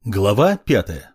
Глава 5.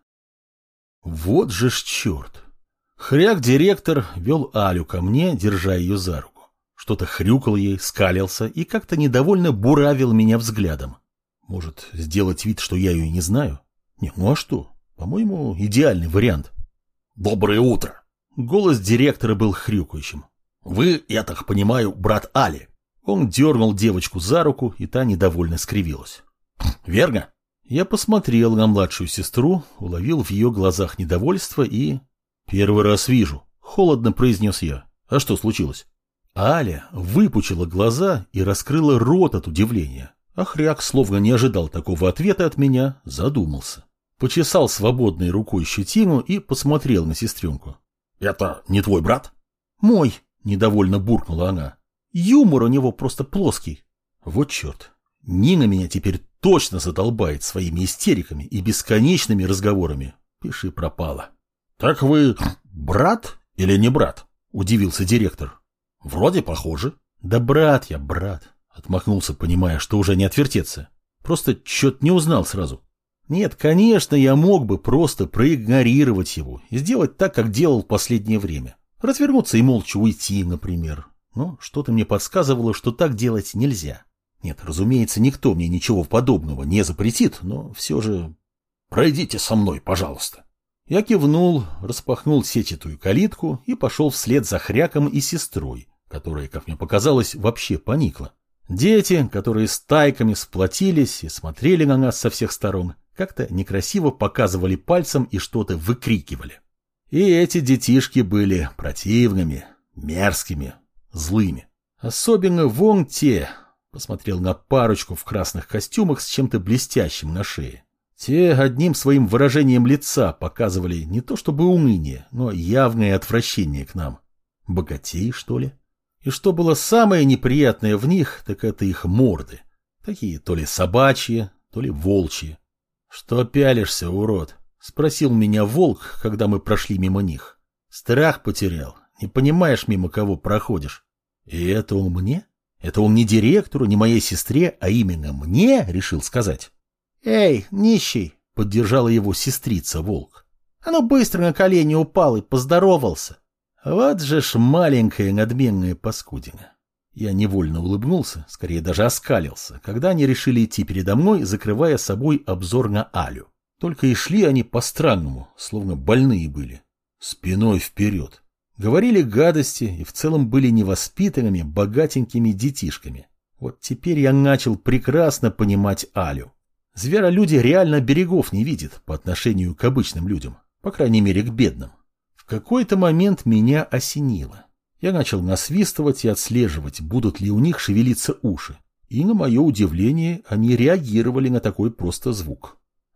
Вот же ж черт. Хряк-директор вел Алю ко мне, держа ее за руку. Что-то хрюкал ей, скалился и как-то недовольно буравил меня взглядом. Может, сделать вид, что я ее не знаю? Не, ну а что? По-моему, идеальный вариант. «Доброе утро!» Голос директора был хрюкающим. «Вы, я так понимаю, брат Али?» Он дернул девочку за руку, и та недовольно скривилась. «Верно?» Я посмотрел на младшую сестру, уловил в ее глазах недовольство и... «Первый раз вижу», — холодно произнес я. «А что случилось?» Аля выпучила глаза и раскрыла рот от удивления. А Хряк, словно не ожидал такого ответа от меня, задумался. Почесал свободной рукой щетину и посмотрел на сестренку. «Это не твой брат?» «Мой», — недовольно буркнула она. «Юмор у него просто плоский». Вот черт. Нина меня теперь точно задолбает своими истериками и бесконечными разговорами. Пиши пропало. «Так вы брат или не брат?» – удивился директор. «Вроде похожи». «Да брат я, брат», – отмахнулся, понимая, что уже не отвертеться. Просто чё-то не узнал сразу. Нет, конечно, я мог бы просто проигнорировать его и сделать так, как делал в последнее время. Развернуться и молча уйти, например. Но что-то мне подсказывало, что так делать нельзя. Нет, разумеется, никто мне ничего подобного не запретит, но все же... «Пройдите со мной, пожалуйста». Я кивнул, распахнул сетчатую калитку и пошел вслед за Хряком и сестрой, которая, как мне показалось, вообще поникла. Дети, которые стайками сплотились и смотрели на нас со всех сторон, как-то некрасиво показывали пальцем и что-то выкрикивали. И эти детишки были противными, мерзкими, злыми. Особенно вон те... Посмотрел на парочку в красных костюмах с чем-то блестящим на шее. Те одним своим выражением лица показывали не то чтобы уныние, но явное отвращение к нам. Богатеи, что ли? И что было самое неприятное в них, так это их морды. Такие то ли собачьи, то ли волчьи. «Что пялишься, урод?» — спросил меня волк, когда мы прошли мимо них. «Страх потерял. Не понимаешь, мимо кого проходишь?» «И это он мне? Это он не директору, не моей сестре, а именно мне решил сказать?» «Эй, нищий!» — поддержала его сестрица Волк. Оно быстро на колени упал и поздоровался. Вот же ж маленькая надменная паскудина. Я невольно улыбнулся, скорее даже оскалился, когда они решили идти передо мной, закрывая собой обзор на Алю. Только и шли они по-странному, словно больные были. Спиной вперед. Говорили гадости и в целом были невоспитанными, богатенькими детишками. Вот теперь я начал прекрасно понимать Алю. Зверолюди реально берегов не видят по отношению к обычным людям, по крайней мере к бедным. В какой-то момент меня осенило. Я начал насвистывать и отслеживать, будут ли у них шевелиться уши. И на мое удивление они реагировали на такой просто звук.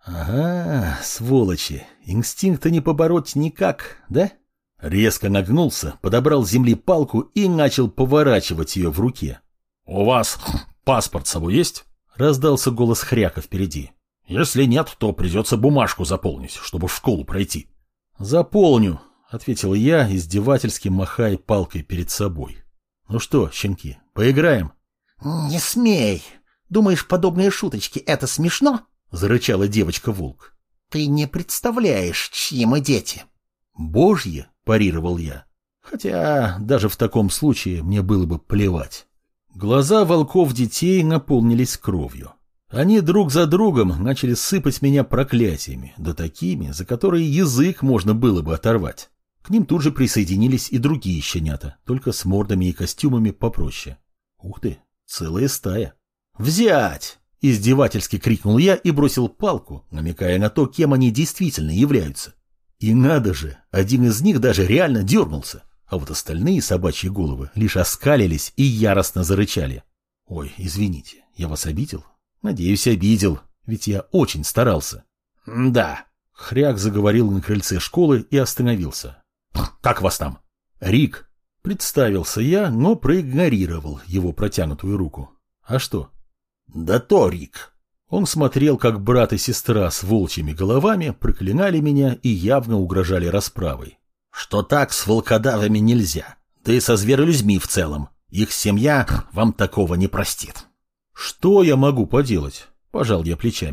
Ага, сволочи, инстинкта не побороть никак, да? Резко нагнулся, подобрал с земли палку и начал поворачивать ее в руке. «У вас паспорт с собой есть?» — раздался голос Хряка впереди. «Если нет, то придется бумажку заполнить, чтобы в школу пройти». «Заполню», — ответил я, издевательски махая палкой перед собой. «Ну что, щенки, поиграем?» «Не смей! Думаешь, подобные шуточки — это смешно?» — зарычала девочка-волк. «Ты не представляешь, чьи мы дети». «Божьи?» — парировал я. Хотя даже в таком случае мне было бы плевать. Глаза волков-детей наполнились кровью. Они друг за другом начали сыпать меня проклятиями, да такими, за которые язык можно было бы оторвать. К ним тут же присоединились и другие щенята, только с мордами и костюмами попроще. Ух ты, целая стая. «Взять!» — издевательски крикнул я и бросил палку, намекая на то, кем они действительно являются. И надо же, один из них даже реально дернулся, а вот остальные собачьи головы лишь оскалились и яростно зарычали. «Ой, извините, я вас обидел?» «Надеюсь, обидел, ведь я очень старался». «Да», — Хряк заговорил на крыльце школы и остановился. «Как вас там?» «Рик», — представился я, но проигнорировал его протянутую руку. «А что?» «Да то, Рик». Он смотрел, как брат и сестра с волчьими головами проклинали меня и явно угрожали расправой. «Что так с волкодавами нельзя, да и со зверолюдьми в целом. Их семья вам такого не простит». «Что я могу поделать?» – пожал я плечами.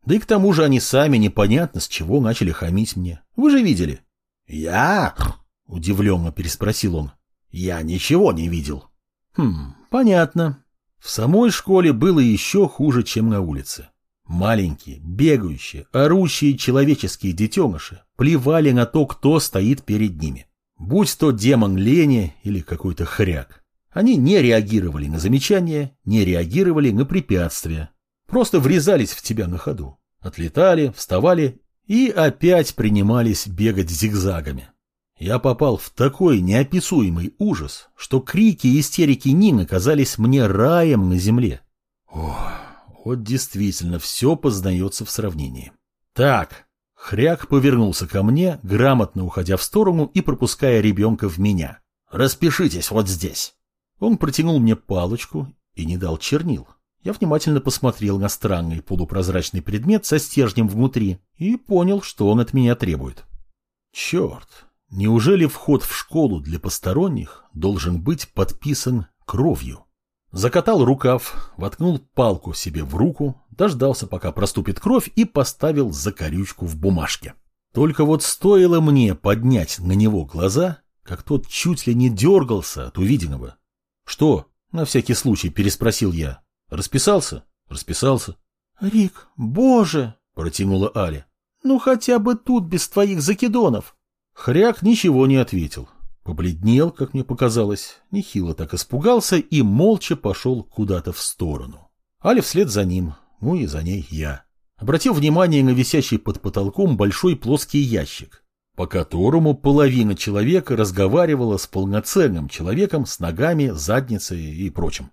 Да и к тому же они сами непонятно с чего начали хамить мне. Вы же видели. Я? Удивленно переспросил он. Я ничего не видел. Понятно. В самой школе было еще хуже, чем на улице. Маленькие, бегающие, орущие человеческие детеныши плевали на то, кто стоит перед ними. Будь то демон лени или какой-то хряк. Они не реагировали на замечания, не реагировали на препятствия. Просто врезались в тебя на ходу. Отлетали, вставали и опять принимались бегать зигзагами. Я попал в такой неописуемый ужас, что крики и истерики Нины казались мне раем на земле. Вот действительно все познается в сравнении. Так, хряк повернулся ко мне, грамотно уходя в сторону и пропуская ребенка в меня. «Распишитесь вот здесь». Он протянул мне палочку и не дал чернил. Я внимательно посмотрел на странный полупрозрачный предмет со стержнем внутри и понял, что он от меня требует. Черт, неужели вход в школу для посторонних должен быть подписан кровью? Закатал рукав, воткнул палку себе в руку, дождался, пока проступит кровь, и поставил закорючку в бумажке. Только вот стоило мне поднять на него глаза, как тот чуть ли не дергался от увиденного. «Что?» — на всякий случай переспросил я. «Расписался?» «Расписался». «Рик, боже!» — протянула Аля. «Ну хотя бы тут без твоих закидонов!» Хряк ничего не ответил. Побледнел, как мне показалось, нехило так испугался и молча пошел куда-то в сторону. Аля вслед за ним, ну и за ней я. Обратил внимание на висящий под потолком большой плоский ящик, по которому половина человека разговаривала с полноценным человеком с ногами, задницей и прочим.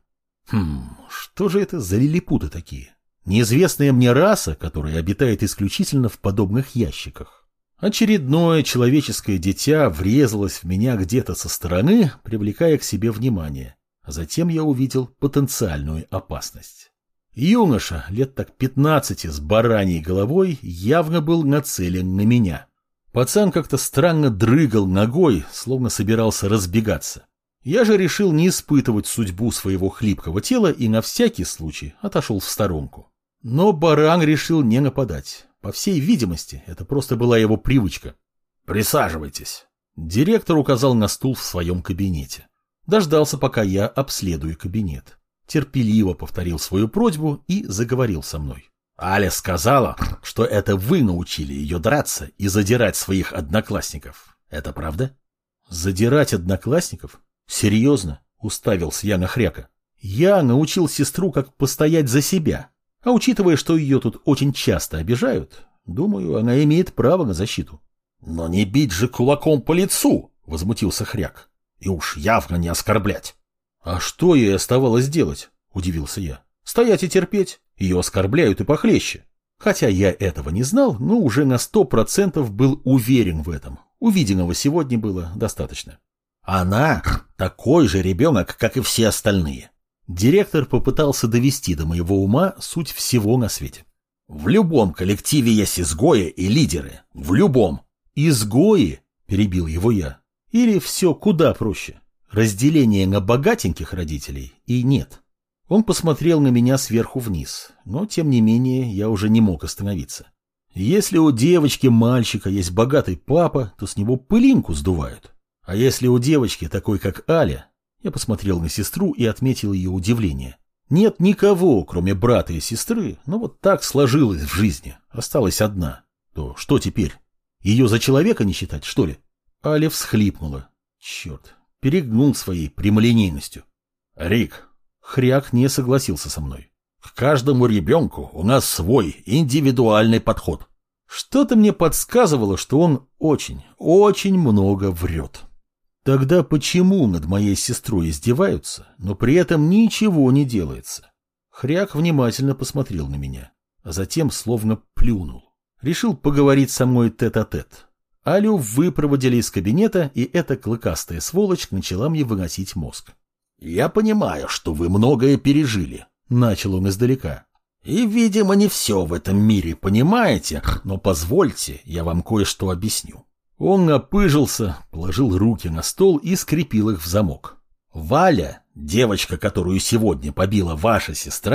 Что же это за лилипуты такие? Неизвестная мне раса, которая обитает исключительно в подобных ящиках. Очередное человеческое дитя врезалось в меня где-то со стороны, привлекая к себе внимание, а затем я увидел потенциальную опасность. Юноша, лет так 15 с бараньей головой, явно был нацелен на меня. Пацан как-то странно дрыгал ногой, словно собирался разбегаться. Я же решил не испытывать судьбу своего хлипкого тела и на всякий случай отошел в сторонку. Но баран решил не нападать. По всей видимости, это просто была его привычка. «Присаживайтесь». Директор указал на стул в своем кабинете. Дождался, пока я обследую кабинет. Терпеливо повторил свою просьбу и заговорил со мной. «Аля сказала, что это вы научили ее драться и задирать своих одноклассников. Это правда?» «Задирать одноклассников? Серьезно?» — уставился я на хряка. «Я научил сестру, как постоять за себя. А учитывая, что ее тут очень часто обижают, думаю, она имеет право на защиту». «Но не бить же кулаком по лицу!» — возмутился хряк. «И уж явно не оскорблять». «А что ей оставалось делать?» — удивился я. «Стоять и терпеть. Ее оскорбляют и похлеще». Хотя я этого не знал, но уже на 100% был уверен в этом. Увиденного сегодня было достаточно. «Она такой же ребенок, как и все остальные». Директор попытался довести до моего ума суть всего на свете. «В любом коллективе есть изгои и лидеры. В любом». «Изгои?» – перебил его я. «Или все куда проще? Разделение на богатеньких родителей и нет». Он посмотрел на меня сверху вниз, но, тем не менее, я уже не мог остановиться. Если у девочки-мальчика есть богатый папа, то с него пылинку сдувают. А если у девочки такой, как Аля... Я посмотрел на сестру и отметил ее удивление. Нет никого, кроме брата и сестры, но вот так сложилось в жизни. Осталась одна. То что теперь? Ее за человека не считать, что ли? Аля всхлипнула. Черт, перегнул своей прямолинейностью. «Рик». Хряк не согласился со мной. «К каждому ребенку у нас свой индивидуальный подход». Что-то мне подсказывало, что он очень, очень много врет. Тогда почему над моей сестрой издеваются, но при этом ничего не делается? Хряк внимательно посмотрел на меня, а затем словно плюнул. Решил поговорить со мной тет-а-тет. Алю выпроводили из кабинета, и эта клыкастая сволочь начала мне выносить мозг. «Я понимаю, что вы многое пережили», — начал он издалека. «И, видимо, не все в этом мире понимаете, но позвольте, я вам кое-что объясню». Он напыжился, положил руки на стол и скрепил их в замок. «Валя, девочка, которую сегодня побила ваша сестра,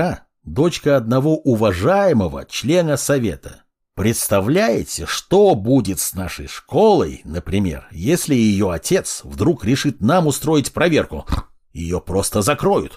Дочка одного уважаемого члена совета. Представляете, что будет с нашей школой, например, если ее отец вдруг решит нам устроить проверку? Ее просто закроют.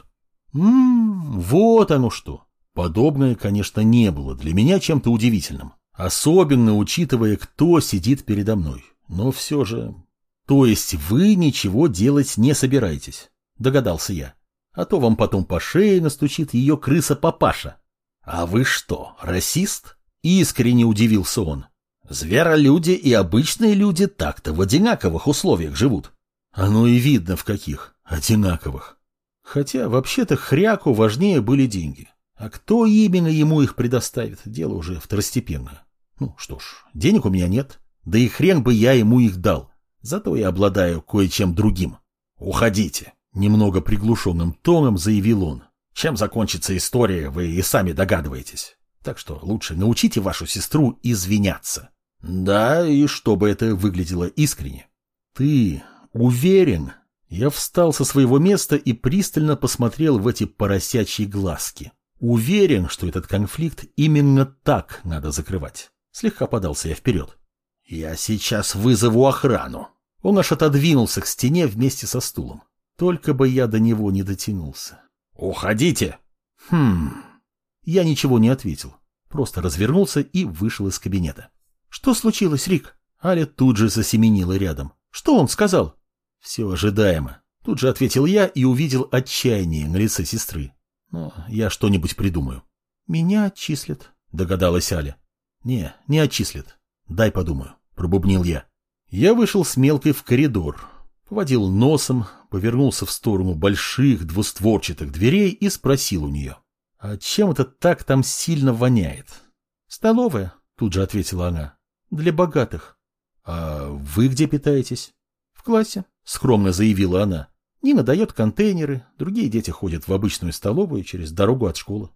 Вот оно что. Подобное, конечно, не было для меня чем-то удивительным. Особенно учитывая, кто сидит передо мной. Но все же... То есть вы ничего делать не собираетесь, догадался я. А то вам потом по шее настучит ее крыса-папаша. А вы что, расист? Искренне удивился он. Зверолюди и обычные люди так-то в одинаковых условиях живут. Оно и видно в каких. Одинаковых. Хотя вообще-то Хряку важнее были деньги. А кто именно ему их предоставит, дело уже второстепенное. Ну что ж, денег у меня нет. Да и хрен бы я ему их дал. Зато я обладаю кое-чем другим. Уходите. Немного приглушенным тоном заявил он. Чем закончится история, вы и сами догадываетесь. Так что лучше научите вашу сестру извиняться. Да, и чтобы это выглядело искренне. Ты уверен? Я встал со своего места и пристально посмотрел в эти поросячьи глазки. Уверен, что этот конфликт именно так надо закрывать. Слегка подался я вперед. Я сейчас вызову охрану. Он аж отодвинулся к стене вместе со стулом. Только бы я до него не дотянулся. Уходите. Я ничего не ответил. Просто развернулся и вышел из кабинета. Что случилось, Рик? Аля тут же засеменила рядом. Что он сказал? Все ожидаемо. Тут же ответил я и увидел отчаяние на лице сестры. Но я что-нибудь придумаю. Меня отчислят, догадалась Аля. Не отчислят. Дай подумаю, пробубнил я. Я вышел с Мелкой в коридор, поводил носом, повернулся в сторону больших двустворчатых дверей и спросил у нее. А чем это так там сильно воняет? Столовая, тут же ответила она. Для богатых. А вы где питаетесь? В классе, скромно заявила она. Нина дает контейнеры, другие дети ходят в обычную столовую через дорогу от школы.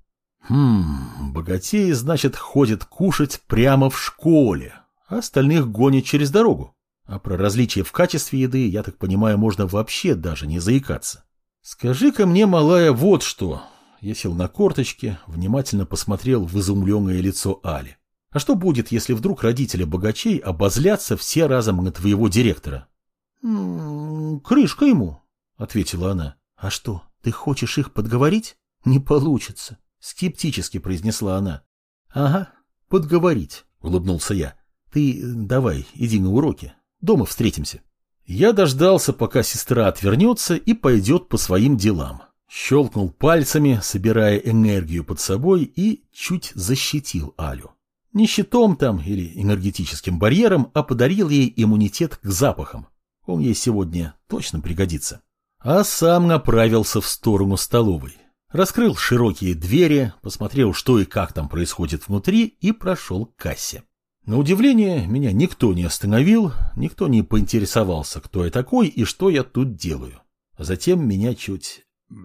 Богатеи, значит, ходят кушать прямо в школе, а остальных гонят через дорогу. А про различия в качестве еды, я так понимаю, можно вообще даже не заикаться. Скажи-ка мне, малая, вот что. Я сел на корточки, внимательно посмотрел в изумленное лицо Али. А что будет, если вдруг родители богачей обозлятся все разом на твоего директора? Крышка ему, ответила она. А что, ты хочешь их подговорить? Не получится, скептически произнесла она. Ага, подговорить, улыбнулся я. Ты давай, иди на уроки. Дома встретимся. Я дождался, пока сестра отвернется и пойдет по своим делам. Щелкнул пальцами, собирая энергию под собой, и чуть защитил Алю. Не щитом там или энергетическим барьером, а подарил ей иммунитет к запахам. Он ей сегодня точно пригодится. А сам направился в сторону столовой. Раскрыл широкие двери, посмотрел, что и как там происходит внутри, и прошел к кассе. На удивление, меня никто не остановил, никто не поинтересовался, кто я такой и что я тут делаю. А затем меня чуть...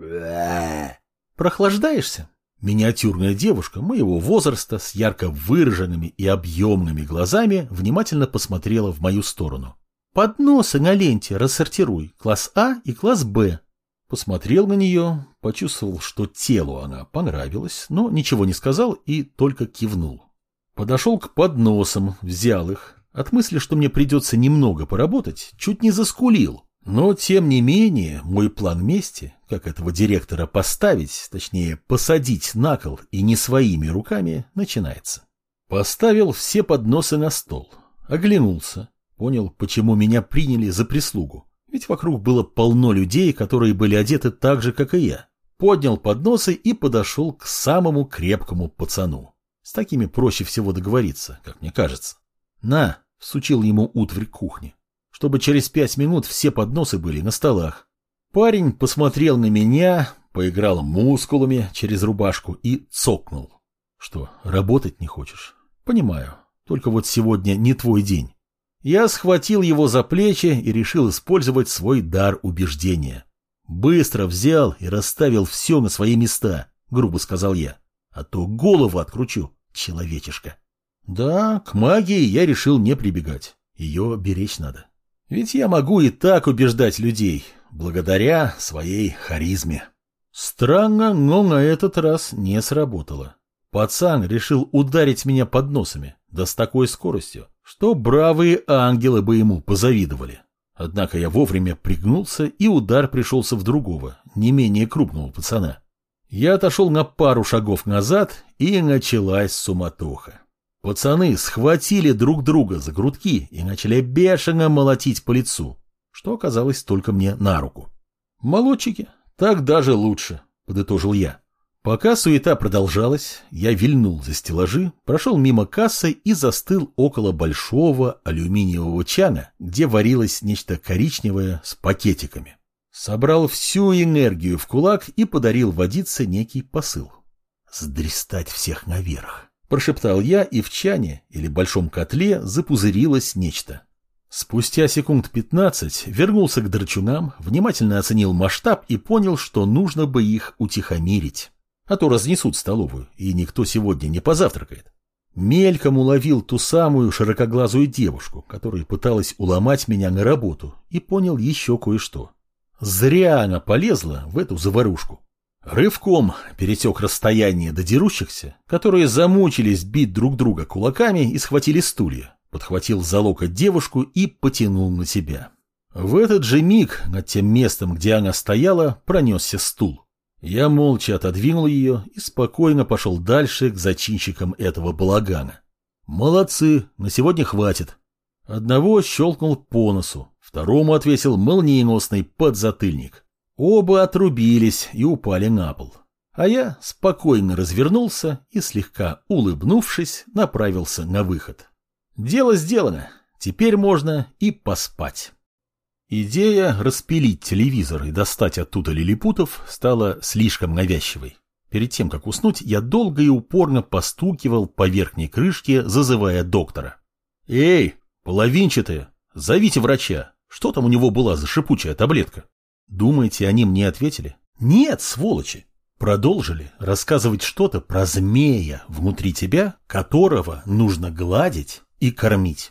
Прохлаждаешься? Миниатюрная девушка моего возраста с ярко выраженными и объемными глазами внимательно посмотрела в мою сторону. Подносы на ленте рассортируй, класс А и класс Б. Посмотрел на нее, почувствовал, что телу она понравилась, но ничего не сказал и только кивнул. Подошел к подносам, взял их. От мысли, что мне придется немного поработать, чуть не заскулил. Но, тем не менее, мой план мести, как этого директора поставить, точнее, посадить на кол и не своими руками, начинается. Поставил все подносы на стол. Оглянулся. Понял, почему меня приняли за прислугу. Ведь вокруг было полно людей, которые были одеты так же, как и я. Поднял подносы и подошел к самому крепкому пацану. С такими проще всего договориться, как мне кажется. На, всучил ему утварь кухни, чтобы через 5 минут все подносы были на столах. Парень посмотрел на меня, поиграл мускулами через рубашку и цокнул. Что, работать не хочешь? Понимаю, только вот сегодня не твой день. Я схватил его за плечи и решил использовать свой дар убеждения. Быстро взял и расставил все на свои места, грубо сказал я. А то голову откручу, человечишка. Да, к магии я решил не прибегать. Ее беречь надо. Ведь я могу и так убеждать людей, благодаря своей харизме. Странно, но на этот раз не сработало. Пацан решил ударить меня подносами, да с такой скоростью, что бравые ангелы бы ему позавидовали. Однако я вовремя пригнулся, и удар пришелся в другого, не менее крупного пацана. Я отошел на пару шагов назад, и началась суматоха. Пацаны схватили друг друга за грудки и начали бешено молотить по лицу, что оказалось только мне на руку. «Молодчики, так даже лучше», — подытожил я. Пока суета продолжалась, я вильнул за стеллажи, прошел мимо кассы и застыл около большого алюминиевого чана, где варилось нечто коричневое с пакетиками. Собрал всю энергию в кулак и подарил водице некий посыл. «Сдристать всех наверх», — прошептал я, и в чане или большом котле запузырилось нечто. Спустя секунд 15 вернулся к драчунам, внимательно оценил масштаб и понял, что нужно бы их утихомирить. А то разнесут столовую, и никто сегодня не позавтракает. Мельком уловил ту самую широкоглазую девушку, которая пыталась уломать меня на работу, и понял еще кое-что. Зря она полезла в эту заварушку. Рывком пересек расстояние до дерущихся, которые замучились бить друг друга кулаками и схватили стулья, подхватил за локоть девушку и потянул на себя. В этот же миг над тем местом, где она стояла, пронесся стул. Я молча отодвинул ее и спокойно пошел дальше к зачинщикам этого балагана. Молодцы, на сегодня хватит. Одного щелкнул по носу, второму отвесил молниеносный подзатыльник. Оба отрубились и упали на пол. А я спокойно развернулся и, слегка улыбнувшись, направился на выход. Дело сделано, теперь можно и поспать. Идея распилить телевизор и достать оттуда лилипутов стала слишком навязчивой. Перед тем, как уснуть, я долго и упорно постукивал по верхней крышке, зазывая доктора. «Эй, половинчатые, зовите врача. Что там у него была за шипучая таблетка?» Думаете, они мне ответили? Нет, сволочи. Продолжили рассказывать что-то про змея внутри тебя, которого нужно гладить и кормить.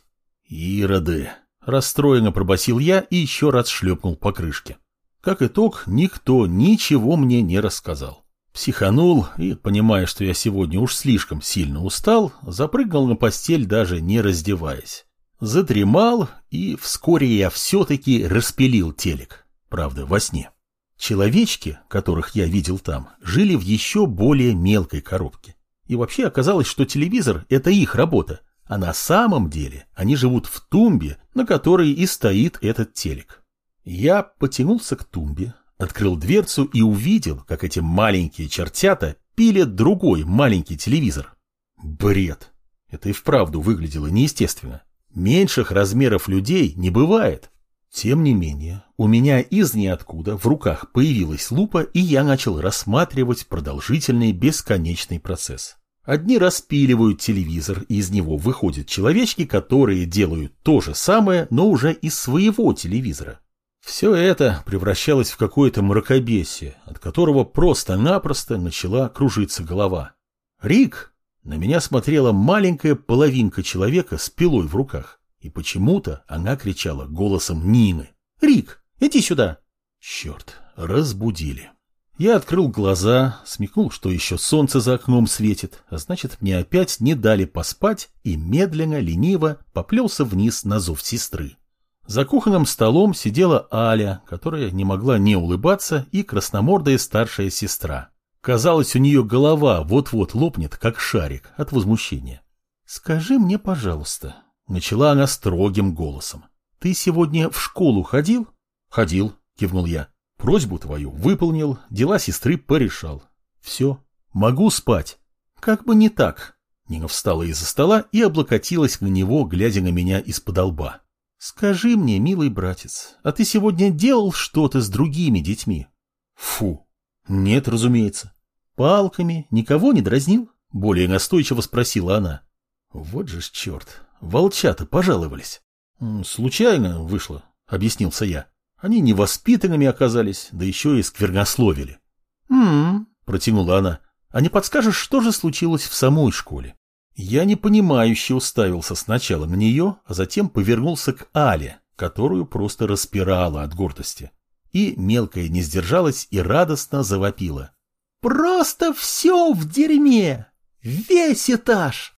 Ироды. Расстроенно пробасил я и еще раз шлепнул по крышке. Как итог, никто ничего мне не рассказал. Психанул и, понимая, что я сегодня уж слишком сильно устал, запрыгнул на постель, даже не раздеваясь. Задремал, и вскоре я все-таки распилил телек. Правда, во сне. Человечки, которых я видел там, жили в еще более мелкой коробке. И вообще оказалось, что телевизор – это их работа. А на самом деле они живут в тумбе, на которой и стоит этот телек. Я потянулся к тумбе, открыл дверцу и увидел, как эти маленькие чертята пилят другой маленький телевизор. Бред. Это и вправду выглядело неестественно. Меньших размеров людей не бывает. Тем не менее, у меня из ниоткуда в руках появилась лупа, и я начал рассматривать продолжительный бесконечный процесс. Одни распиливают телевизор, и из него выходят человечки, которые делают то же самое, но уже из своего телевизора. Все это превращалось в какое-то мракобесие, от которого просто-напросто начала кружиться голова. «Рик!» На меня смотрела маленькая половинка человека с пилой в руках, и почему-то она кричала голосом Нины. «Рик, иди сюда!» Черт, разбудили. Я открыл глаза, смекнул, что еще солнце за окном светит, а значит, мне опять не дали поспать, и медленно, лениво поплелся вниз на зов сестры. За кухонным столом сидела Аля, которая не могла не улыбаться, и красномордая старшая сестра. Казалось, у нее голова вот-вот лопнет, как шарик, от возмущения. «Скажи мне, пожалуйста», — начала она строгим голосом, — «ты сегодня в школу ходил?» «Ходил», — кивнул я. «Просьбу твою выполнил, дела сестры порешал. Все, могу спать». «Как бы не так». Нина встала из-за стола и облокотилась на него, глядя на меня из-под лба. «Скажи мне, милый братец, а ты сегодня делал что-то с другими детьми?» «Фу, нет, разумеется». «Палками никого не дразнил?» — более настойчиво спросила она. «Вот же ж черт, волчата пожаловались». «Случайно вышло», — объяснился я. «Они невоспитанными оказались, да еще и сквернословили». Протянула она. «А не подскажешь, что же случилось в самой школе?» Я непонимающе уставился сначала на нее, а затем повернулся к Але, которую просто распирало от гордости. И мелкая не сдержалась и радостно завопила. Просто все в дерьме! Весь этаж!